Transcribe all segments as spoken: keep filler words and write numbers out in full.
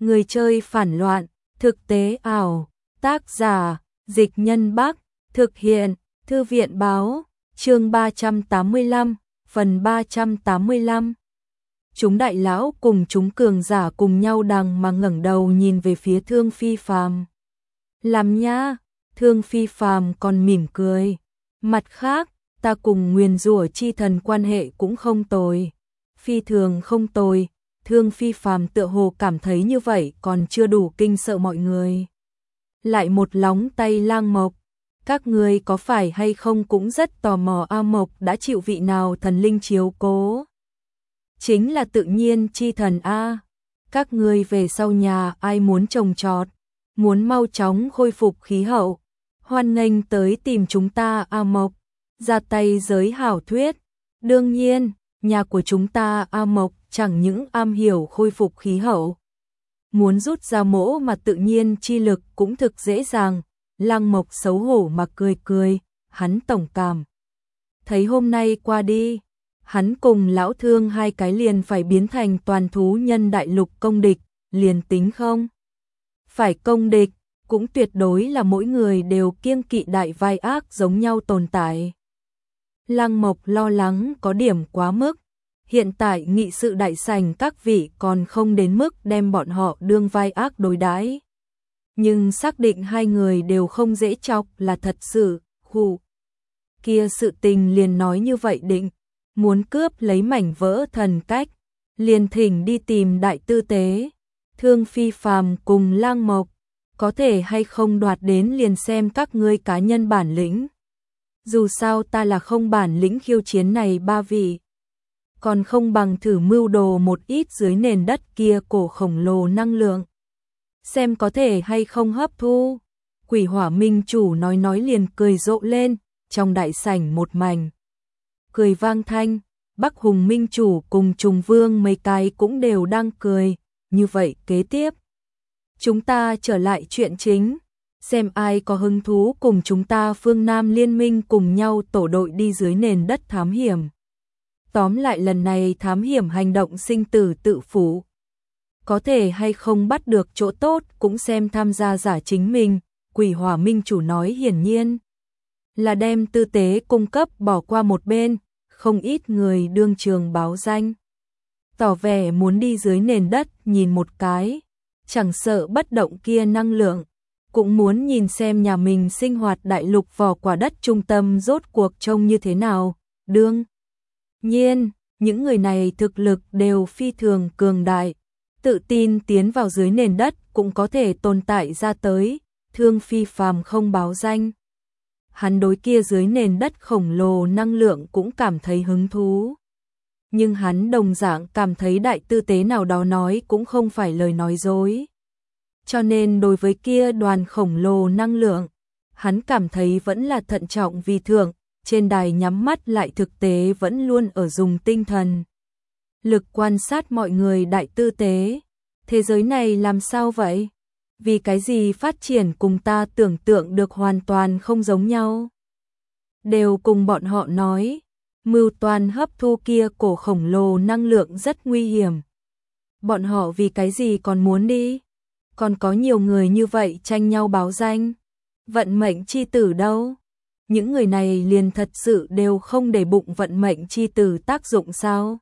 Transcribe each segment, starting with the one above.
Người chơi phản loạn, thực tế ảo, tác giả, Dịch Nhân Bắc, thực hiện, Thư viện báo, chương ba trăm tám mươi lăm, phần ba trăm tám mươi lăm. Chúng đại lão cùng chúng cường giả cùng nhau đằng mà ngẩng đầu nhìn về phía Thương Phi Phàm. Làm nha, Thương Phi Phàm còn mỉm cười. Mặt khác, ta cùng nguyền rủa chi thần quan hệ cũng không tồi. Phi thường không tồi, Thương Phi Phàm tựa hồ cảm thấy như vậy còn chưa đủ kinh sợ mọi người. Lại một lóng tay Lang Mộc, các ngươi có phải hay không cũng rất tò mò A Mộc đã chịu vị nào thần linh chiếu cố? Chính là tự nhiên chi thần A. Các ngươi về sau nhà ai muốn trồng trọt, muốn mau chóng khôi phục khí hậu, hoan nghênh tới tìm chúng ta A Mộc, ra tay giới hảo thuyết. Đương nhiên, nhà của chúng ta A Mộc chẳng những am hiểu khôi phục khí hậu, muốn rút ra mỗ mà tự nhiên chi lực cũng thực dễ dàng. Lang Mộc xấu hổ mà cười cười, hắn tổng cảm thấy hôm nay qua đi, hắn cùng lão Thương hai cái liền phải biến thành toàn thú nhân đại lục công địch, liền tính không phải công địch, cũng tuyệt đối là mỗi người đều kiêng kỵ đại vai ác giống nhau tồn tại. Lang Mộc lo lắng có điểm quá mức, hiện tại nghị sự đại sảnh các vị còn không đến mức đem bọn họ đương vai ác đối đãi. Nhưng xác định hai người đều không dễ chọc là thật sự, hù. Kia sự tình liền nói như vậy định, muốn cướp lấy mảnh vỡ thần cách, liền thỉnh đi tìm đại tư tế. Thương Phi Phàm cùng Lang Mộc, có thể hay không đoạt đến liền xem các ngươi cá nhân bản lĩnh. Dù sao ta là không bản lĩnh khiêu chiến này ba vị, còn không bằng thử mưu đồ một ít dưới nền đất kia cổ khổng lồ năng lượng, xem có thể hay không hấp thu. Quỷ Hỏa Minh chủ nói nói liền cười rộ lên, trong đại sảnh một mảnh cười vang thanh. Bắc Hùng Minh chủ cùng Trùng Vương mấy cái cũng đều đang cười. Như vậy kế tiếp, chúng ta trở lại chuyện chính, xem ai có hứng thú cùng chúng ta phương Nam liên minh cùng nhau tổ đội đi dưới nền đất thám hiểm. Tóm lại lần này thám hiểm hành động sinh tử tự phủ, có thể hay không bắt được chỗ tốt cũng xem tham gia giả chính mình. Quỷ Hỏa Minh chủ nói hiển nhiên là đem tư tế cung cấp bỏ qua một bên, không ít người đương trường báo danh, tỏ vẻ muốn đi dưới nền đất nhìn một cái, chẳng sợ bất động kia năng lượng, cũng muốn nhìn xem nhà mình sinh hoạt đại lục vỏ quả đất trung tâm rốt cuộc trông như thế nào. Đương nhiên, những người này thực lực đều phi thường cường đại, tự tin tiến vào dưới nền đất cũng có thể tồn tại ra tới. Thương Phi Phàm không báo danh, hắn đối kia dưới nền đất khổng lồ năng lượng cũng cảm thấy hứng thú. Nhưng hắn đồng dạng cảm thấy đại tư tế nào đó nói cũng không phải lời nói dối. Cho nên đối với kia đoàn khổng lồ năng lượng, hắn cảm thấy vẫn là thận trọng vì thượng. Trên đài nhắm mắt lại thực tế vẫn luôn ở dùng tinh thần lực quan sát mọi người. Đại tư tế, thế giới này làm sao vậy? Vì cái gì phát triển cùng ta tưởng tượng được hoàn toàn không giống nhau? Đều cùng bọn họ nói, mưu toan hấp thu kia cổ khổng lồ năng lượng rất nguy hiểm. Bọn họ vì cái gì còn muốn đi? Còn có nhiều người như vậy tranh nhau báo danh. Vận mệnh chi tử đâu? Những người này liền thật sự đều không để bụng vận mệnh chi tử tác dụng sao?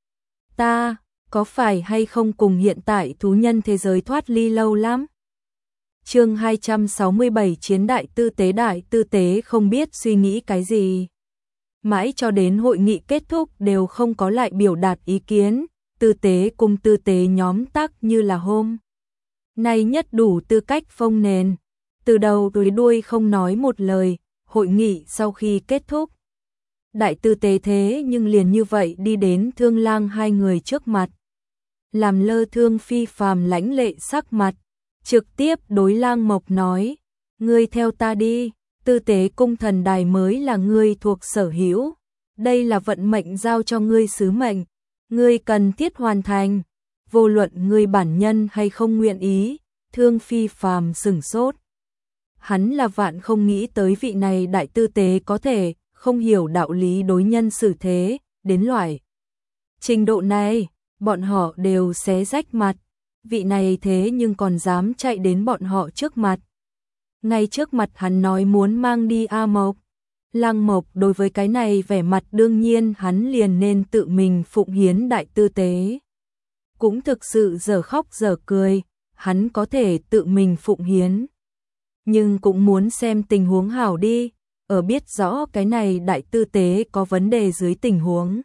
Ta, có phải hay không cùng hiện tại thú nhân thế giới thoát ly lâu lắm? Chương hai trăm sáu mươi bảy Chiến đại tư tế. Đại tư tế không biết suy nghĩ cái gì, mãi cho đến hội nghị kết thúc đều không có lại biểu đạt ý kiến. Tư tế cùng tư tế nhóm tác như là hôm nay nhất đủ tư cách phông nền, từ đầu tới đuôi không nói một lời. Hội nghị sau khi kết thúc, đại tư tế thế nhưng liền như vậy đi đến Thương Lang hai người trước mặt, làm lơ Thương Phi Phàm lãnh lệ sắc mặt, trực tiếp đối Lang Mộc nói, ngươi theo ta đi, tư tế cung thần đài mới là ngươi thuộc sở hữu, đây là vận mệnh giao cho ngươi sứ mệnh, ngươi cần thiết hoàn thành, vô luận ngươi bản nhân hay không nguyện ý. Thương Phi Phàm sửng sốt, hắn là vạn không nghĩ tới vị này đại tư tế có thể không hiểu đạo lý đối nhân xử thế, đến loại trình độ này, bọn họ đều xé rách mặt, vị này thế nhưng còn dám chạy đến bọn họ trước mặt. Ngay trước mặt hắn nói muốn mang đi A Mộc. Lăng Mộc đối với cái này vẻ mặt đương nhiên hắn liền nên tự mình phụng hiến đại tư tế. Cũng thực sự giờ khóc giờ cười, hắn có thể tự mình phụng hiến. Nhưng cũng muốn xem tình huống hảo đi, ở biết rõ cái này đại tư tế có vấn đề dưới tình huống.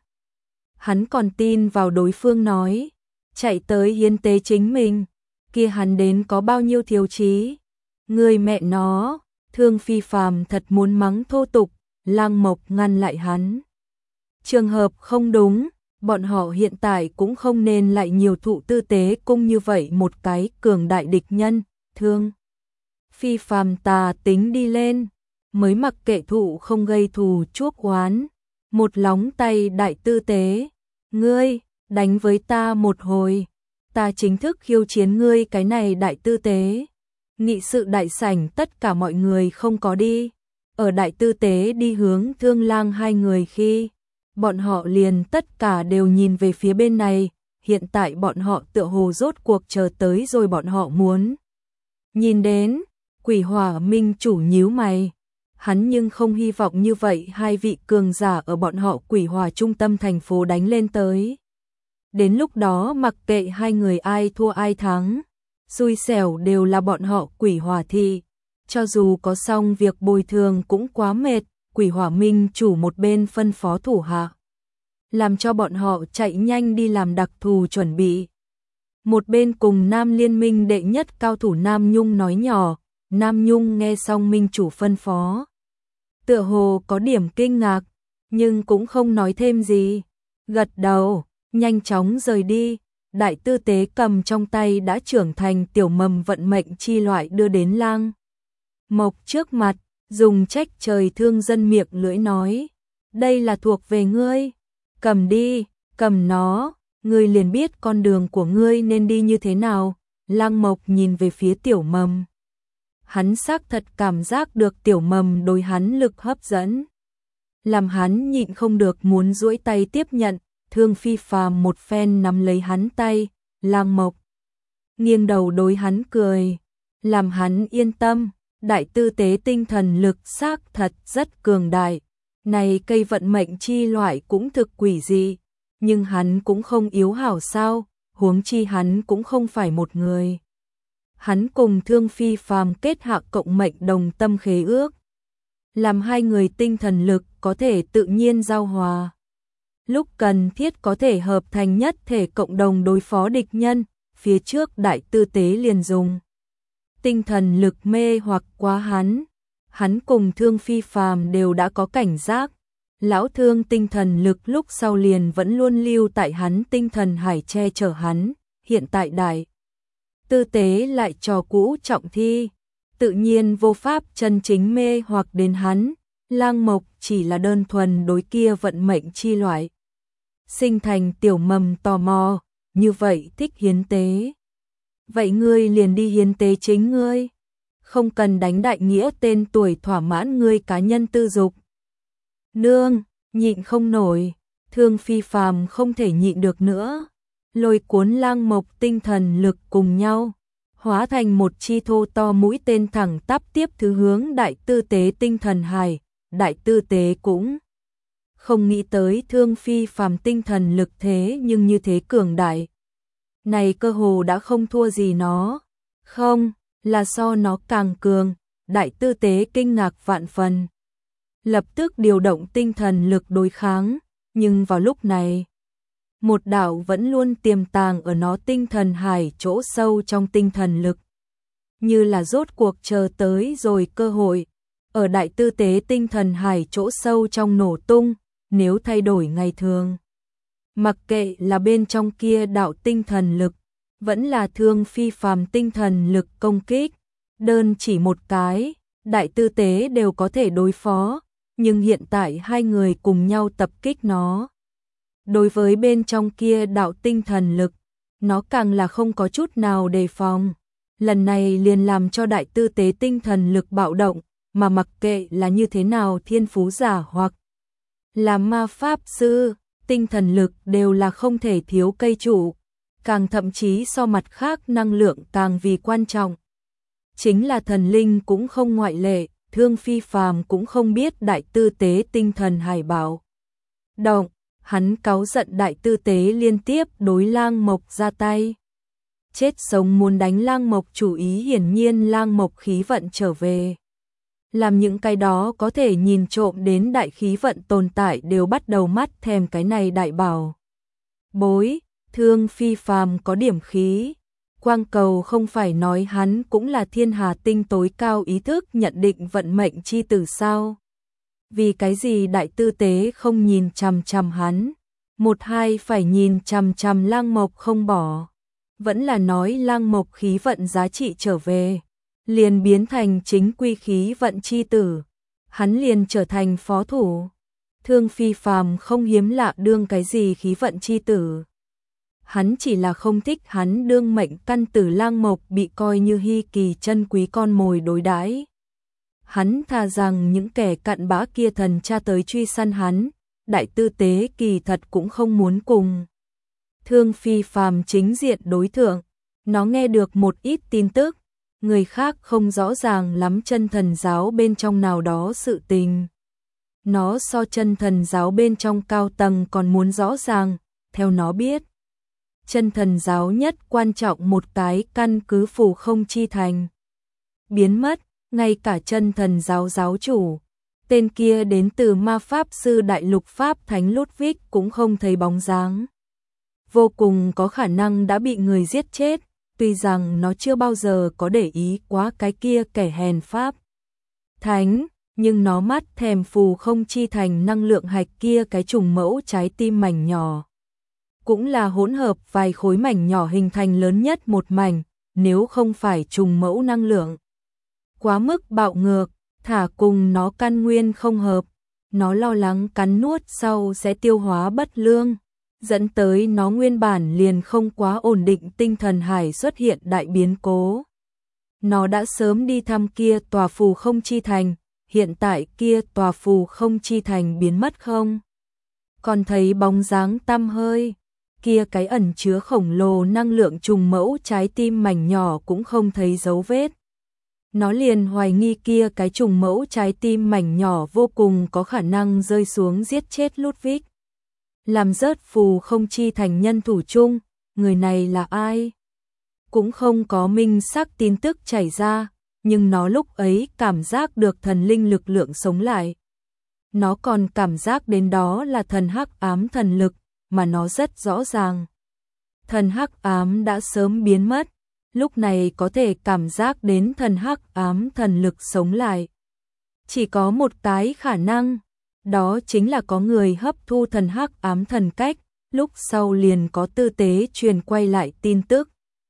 Hắn còn tin vào đối phương nói, chạy tới hiến tế chính mình, kia hắn đến có bao nhiêu thiếu chí. Người mẹ nó, Thương Phi Phàm thật muốn mắng thô tục, Lăng Mộc ngăn lại hắn. Trường hợp không đúng, bọn họ hiện tại cũng không nên lại nhiều thụ tư tế cung như vậy một cái cường đại địch nhân, Thương Phi Phàm tà tính đi lên, mới mặc kệ thụ không gây thù chuốc oán, một lóng tay đại tư tế, ngươi, đánh với ta một hồi, ta chính thức khiêu chiến ngươi cái này đại tư tế. Nghị sự đại sảnh tất cả mọi người không có đi, ở đại tư tế đi hướng Thương Lang hai người khi, bọn họ liền tất cả đều nhìn về phía bên này, hiện tại bọn họ tựa hồ rốt cuộc chờ tới rồi bọn họ muốn. Nhìn đến, Quỷ Hỏa Minh chủ nhíu mày, hắn nhưng không hy vọng như vậy hai vị cường giả ở bọn họ Quỷ Hỏa trung tâm thành phố đánh lên tới. Đến lúc đó mặc kệ hai người ai thua ai thắng, xui xẻo đều là bọn họ Quỷ Hỏa thị, cho dù có xong việc bồi thường cũng quá mệt, Quỷ Hỏa Minh chủ một bên phân phó thủ hạ, làm cho bọn họ chạy nhanh đi làm đặc thù chuẩn bị. Một bên cùng Nam Liên Minh đệ nhất cao thủ Nam Nhung nói nhỏ, Nam Nhung nghe xong Minh chủ phân phó, tựa hồ có điểm kinh ngạc, nhưng cũng không nói thêm gì, gật đầu, nhanh chóng rời đi. Đại tư tế cầm trong tay đã trưởng thành tiểu mầm vận mệnh chi loại đưa đến Lăng Mộc trước mặt, dùng trách trời thương dân miệng lưỡi nói, đây là thuộc về ngươi, cầm đi, cầm nó, ngươi liền biết con đường của ngươi nên đi như thế nào. Lăng Mộc nhìn về phía tiểu mầm, hắn xác thật cảm giác được tiểu mầm đối hắn lực hấp dẫn, làm hắn nhịn không được muốn duỗi tay tiếp nhận. Thương Phi Phàm một phen nắm lấy hắn tay, Lăng Mộc nghiêng đầu đối hắn cười, làm hắn yên tâm, đại tư tế tinh thần lực xác thật rất cường đại, này cây vận mệnh chi loại cũng thực quỷ dị, nhưng hắn cũng không yếu hảo sao, huống chi hắn cũng không phải một người. Hắn cùng Thương Phi Phàm kết hạ cộng mệnh đồng tâm khế ước, làm hai người tinh thần lực có thể tự nhiên giao hòa. Lúc cần thiết có thể hợp thành nhất thể cộng đồng đối phó địch nhân, phía trước đại tư tế liền dùng tinh thần lực mê hoặc quá hắn. Hắn cùng Thương Phi Phàm đều đã có cảnh giác, lão Thương tinh thần lực lúc sau liền vẫn luôn lưu tại hắn tinh thần hải che chở hắn, hiện tại đại tư tế lại trò cũ trọng thi, tự nhiên vô pháp chân chính mê hoặc đến hắn. Lăng Mộc chỉ là đơn thuần đối kia vận mệnh chi loại sinh thành tiểu mầm tò mò, như vậy thích hiến tế. Vậy ngươi liền đi hiến tế chính ngươi, không cần đánh đại nghĩa tên tuổi thỏa mãn ngươi cá nhân tư dục. Nương, nhịn không nổi, Thương Phi Phàm không thể nhịn được nữa, lôi cuốn Lăng Mộc tinh thần lực cùng nhau, hóa thành một chi thô to mũi tên thẳng tắp tiếp thứ hướng đại tư tế tinh thần hải. Đại tư tế cũng không nghĩ tới Thương Phi Phàm tinh thần lực thế nhưng như thế cường đại. Này cơ hồ đã không thua gì nó, không, là so nó càng cường. Đại tư tế kinh ngạc vạn phần, lập tức điều động tinh thần lực đối kháng, nhưng vào lúc này, một đạo vẫn luôn tiềm tàng ở nó tinh thần hải chỗ sâu trong tinh thần lực, như là rốt cuộc chờ tới rồi cơ hội, ở đại tư tế tinh thần hải chỗ sâu trong nổ tung. Nếu thay đổi ngày thường, mặc kệ là bên trong kia đạo tinh thần lực, vẫn là Thương Phi Phàm tinh thần lực công kích, đơn chỉ một cái, đại tư tế đều có thể đối phó, nhưng hiện tại hai người cùng nhau tập kích nó. Đối với bên trong kia đạo tinh thần lực, nó càng là không có chút nào đề phòng, lần này liền làm cho đại tư tế tinh thần lực bạo động, mà mặc kệ là như thế nào thiên phú giả hoặc là ma pháp sư, tinh thần lực đều là không thể thiếu cây trụ. càng thậm chí so mặt khác năng lượng càng vì quan trọng. Chính là thần linh cũng không ngoại lệ, Thương Phi Phàm cũng không biết đại tư tế tinh thần hải bảo động, hắn cáu giận đại tư tế liên tiếp đối Lang Mộc ra tay. Chết sống muốn đánh Lang Mộc, chủ ý hiển nhiên Lang Mộc khí vận trở về. Làm những cái đó có thể nhìn trộm đến đại khí vận tồn tại đều bắt đầu mắt thèm cái này đại bảo bối. Thương Phi Phàm có điểm khí. Quang Cầu không phải nói hắn cũng là thiên hà tinh tối cao ý thức nhận định vận mệnh chi tử sao? Vì cái gì đại tư tế không nhìn chằm chằm hắn, một hai phải nhìn chằm chằm Lang Mộc không bỏ? Vẫn là nói Lang Mộc khí vận giá trị trở về, liền biến thành chính quy khí vận chi tử, hắn liền trở thành phó thủ. Thương Phi Phàm không hiếm lạ đương cái gì khí vận chi tử. Hắn chỉ là không thích hắn đương mệnh căn tử Lang Mộc bị coi như hy kỳ chân quý con mồi đối đãi. Hắn thà rằng những kẻ cặn bã kia thần cha tới truy săn hắn, đại tư tế kỳ thật cũng không muốn cùng Thương Phi Phàm chính diện đối thượng. Nó nghe được một ít tin tức, người khác không rõ ràng lắm chân thần giáo bên trong nào đó sự tình. Nó so chân thần giáo bên trong cao tầng còn muốn rõ ràng, theo nó biết. Chân thần giáo nhất quan trọng một cái căn cứ phù không chi thành biến mất, ngay cả chân thần giáo giáo chủ, tên kia đến từ ma pháp sư đại lục Pháp Thánh Ludwig cũng không thấy bóng dáng. Vô cùng có khả năng đã bị người giết chết, tuy rằng nó chưa bao giờ có để ý quá cái kia kẻ hèn Pháp Thánh, nhưng nó mắt thèm phù không chi thành năng lượng hạch kia cái trùng mẫu trái tim mảnh nhỏ. Cũng là hỗn hợp vài khối mảnh nhỏ hình thành lớn nhất một mảnh, nếu không phải trùng mẫu năng lượng quá mức bạo ngược, thả cùng nó căn nguyên không hợp, nó lo lắng cắn nuốt sau sẽ tiêu hóa bất lương, dẫn tới nó nguyên bản liền không quá ổn định tinh thần hải xuất hiện đại biến cố. Nó đã sớm đi thăm kia tòa phù không chi thành, hiện tại kia tòa phù không chi thành biến mất không? Còn thấy bóng dáng tăm hơi, kia cái ẩn chứa khổng lồ năng lượng trùng mẫu trái tim mảnh nhỏ cũng không thấy dấu vết. Nó liền hoài nghi kia cái trùng mẫu trái tim mảnh nhỏ vô cùng có khả năng rơi xuống giết chết Ludwig. Làm rớt phù không chi thành nhân thủ chung, người này là ai? Cũng không có minh xác tin tức chảy ra, nhưng nó lúc ấy cảm giác được thần linh lực lượng sống lại. Nó còn cảm giác đến đó là thần hắc ám thần lực, mà nó rất rõ ràng. Thần hắc ám đã sớm biến mất, lúc này có thể cảm giác đến thần hắc ám thần lực sống lại. Chỉ có một cái khả năng, đó chính là có người hấp thu thần hắc ám thần cách, lúc sau liền có tư tế truyền quay lại tin tức.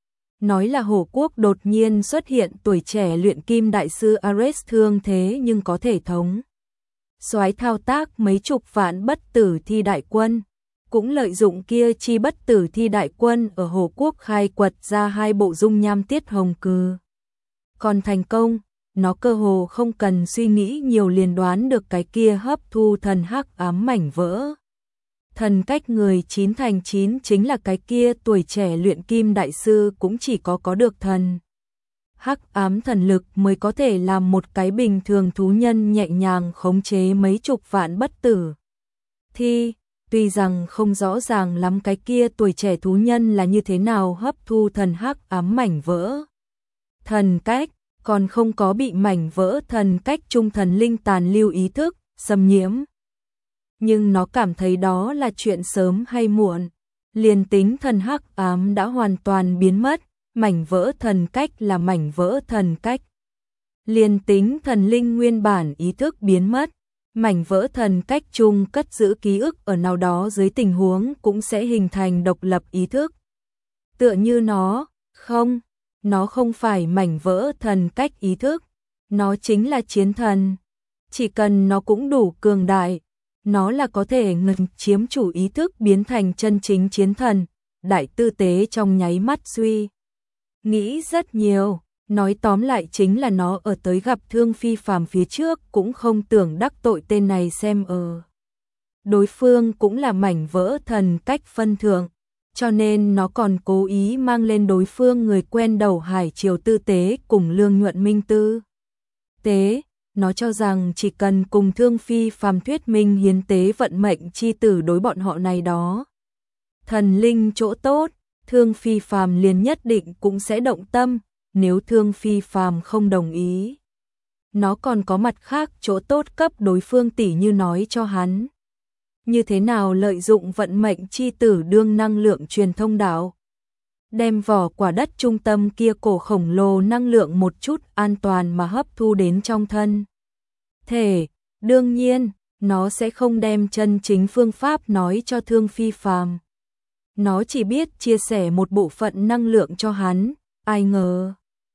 Nói là Hổ Quốc đột nhiên xuất hiện tuổi trẻ luyện kim đại sư Ares thương thế nhưng có thể thống soái thao tác mấy chục vạn bất tử thi đại quân, cũng lợi dụng kia chi bất tử thi đại quân ở Hổ Quốc khai quật ra hai bộ dung nham tiết hồng cừ. Còn thành công, nó cơ hồ không cần suy nghĩ nhiều liền đoán được cái kia hấp thu thần hắc ám mảnh vỡ. Thần cách người chín thành chín chính là cái kia tuổi trẻ luyện kim đại sư, cũng chỉ có có được thần hắc ám thần lực mới có thể làm một cái bình thường thú nhân nhẹ nhàng khống chế mấy chục vạn bất tử thi. Tuy rằng không rõ ràng lắm cái kia tuổi trẻ thú nhân là như thế nào hấp thu thần hắc ám mảnh vỡ thần cách, còn không có bị mảnh vỡ thần cách trung thần linh tàn lưu ý thức xâm nhiễm. Nhưng nó cảm thấy đó là chuyện sớm hay muộn, liền tính thần hắc ám đã hoàn toàn biến mất, mảnh vỡ thần cách là mảnh vỡ thần cách. Liền tính thần linh nguyên bản ý thức biến mất, mảnh vỡ thần cách chung cất giữ ký ức ở nào đó dưới tình huống cũng sẽ hình thành độc lập ý thức. Tựa như nó, không, nó không phải mảnh vỡ thần cách ý thức, nó chính là chiến thần. Chỉ cần nó cũng đủ cường đại, nó là có thể ngừng chiếm chủ ý thức biến thành chân chính chiến thần. Đại tư tế trong nháy mắt suy nghĩ rất nhiều, nói tóm lại chính là nó ở tới gặp Thương Phi Phàm phía trước cũng không tưởng đắc tội tên này xem ở. Đối phương cũng là mảnh vỡ thần cách phân thượng, cho nên nó còn cố ý mang lên đối phương người quen đầu Hải Triều Tư Tế cùng Lương Nhuận Minh Tư Tế. Nó cho rằng chỉ cần cùng Thương Phi Phàm thuyết minh hiến tế vận mệnh chi tử đối bọn họ này đó thần linh chỗ tốt, Thương Phi Phàm liền nhất định cũng sẽ động tâm. Nếu Thương Phi Phàm không đồng ý, nó còn có mặt khác chỗ tốt cấp đối phương, tỉ như nói cho hắn như thế nào lợi dụng vận mệnh chi tử đương năng lượng truyền thông đạo, đem vỏ quả đất trung tâm kia cổ khổng lồ năng lượng một chút an toàn mà hấp thu đến trong thân thể. Đương nhiên, nó sẽ không đem chân chính phương pháp nói cho Thương Phi Phàm. Nó chỉ biết chia sẻ một bộ phận năng lượng cho hắn, ai ngờ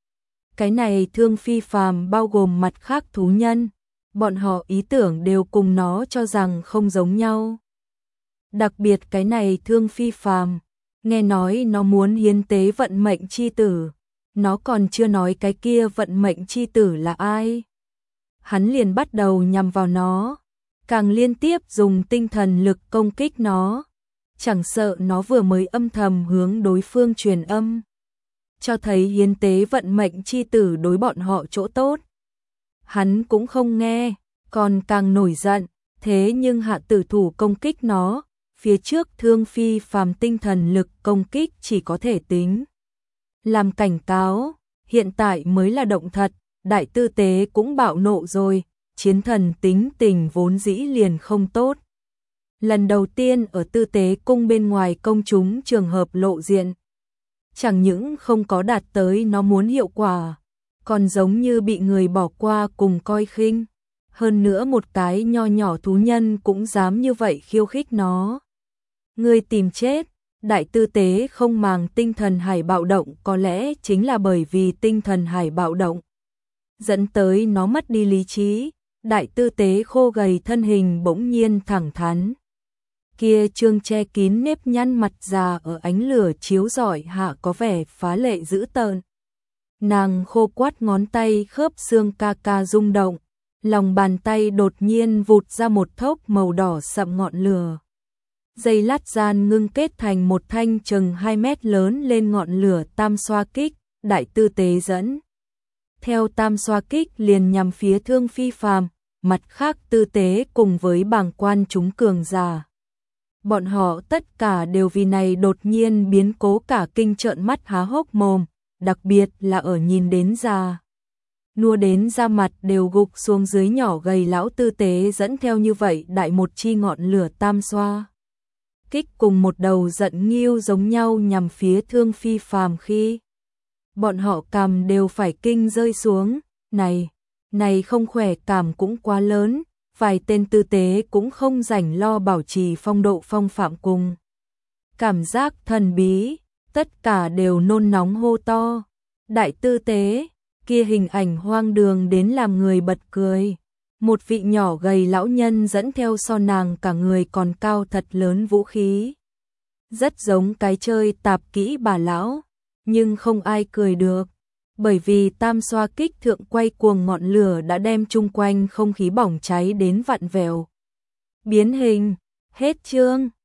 cái này Thương Phi Phàm bao gồm mặt khác thú nhân, bọn họ ý tưởng đều cùng nó cho rằng không giống nhau. Đặc biệt cái này Thương Phi Phàm, nghe nói nó muốn hiến tế vận mệnh chi tử, nó còn chưa nói cái kia vận mệnh chi tử là ai. Hắn liền bắt đầu nhằm vào nó, càng liên tiếp dùng tinh thần lực công kích nó, chẳng sợ nó vừa mới âm thầm hướng đối phương truyền âm, cho thấy hiến tế vận mệnh chi tử đối bọn họ chỗ tốt. Hắn cũng không nghe, còn càng nổi giận, thế nhưng hạ tử thủ công kích nó, phía trước Thương Phi Phàm tinh thần lực công kích chỉ có thể tính làm cảnh cáo, hiện tại mới là động thật. Đại Tư Tế cũng bạo nộ rồi, chiến thần tính tình vốn dĩ liền không tốt. Lần đầu tiên ở Tư Tế cung bên ngoài công chúng trường hợp lộ diện, chẳng những không có đạt tới nó muốn hiệu quả, còn giống như bị người bỏ qua cùng coi khinh. Hơn nữa một cái nho nhỏ thú nhân cũng dám như vậy khiêu khích nó. Người tìm chết. Đại Tư Tế không màng tinh thần hải bạo động, có lẽ chính là bởi vì tinh thần hải bạo động dẫn tới nó mất đi lý trí. Đại Tư Tế khô gầy thân hình bỗng nhiên thẳng thắn, kia trương che kín nếp nhăn mặt già ở ánh lửa chiếu rọi hạ có vẻ phá lệ dữ tợn. Nàng khô quắt ngón tay khớp xương ca ca rung động, lòng bàn tay đột nhiên vụt ra một thốc màu đỏ sậm ngọn lửa. Dây lát gian ngưng kết thành một thanh chừng hai mét lớn lên ngọn lửa tam xoa kích. Đại Tư Tế dẫn theo tam xoa kích liền nhằm phía Thương Phi Phàm, mặt khác Tư Tế cùng với bàng quan chúng cường giả. Bọn họ tất cả đều vì này đột nhiên biến cố cả kinh trợn mắt há hốc mồm, đặc biệt là ở nhìn đến già nua đến da mặt đều gục xuống dưới nhỏ gầy lão Tư Tế dẫn theo như vậy đại một chi ngọn lửa tam xoa kích cùng một đầu giận nghiêu giống nhau nhằm phía Thương Phi Phàm khi bọn họ cằm đều phải kinh rơi xuống. Này, này không khỏe cảm cũng quá lớn, vài tên Tư Tế cũng không rảnh lo bảo trì phong độ phong phạm cùng cảm giác thần bí, tất cả đều nôn nóng hô to. Đại Tư Tế, kia hình ảnh hoang đường đến làm người bật cười. Một vị nhỏ gầy lão nhân dẫn theo so nàng cả người còn cao thật lớn vũ khí. Rất giống cái chơi tạp kỹ bà lão, nhưng không ai cười được, bởi vì tam xoa kích thượng quay cuồng ngọn lửa đã đem chung quanh không khí bỏng cháy đến vặn vẹo. Biến hình, hết chương.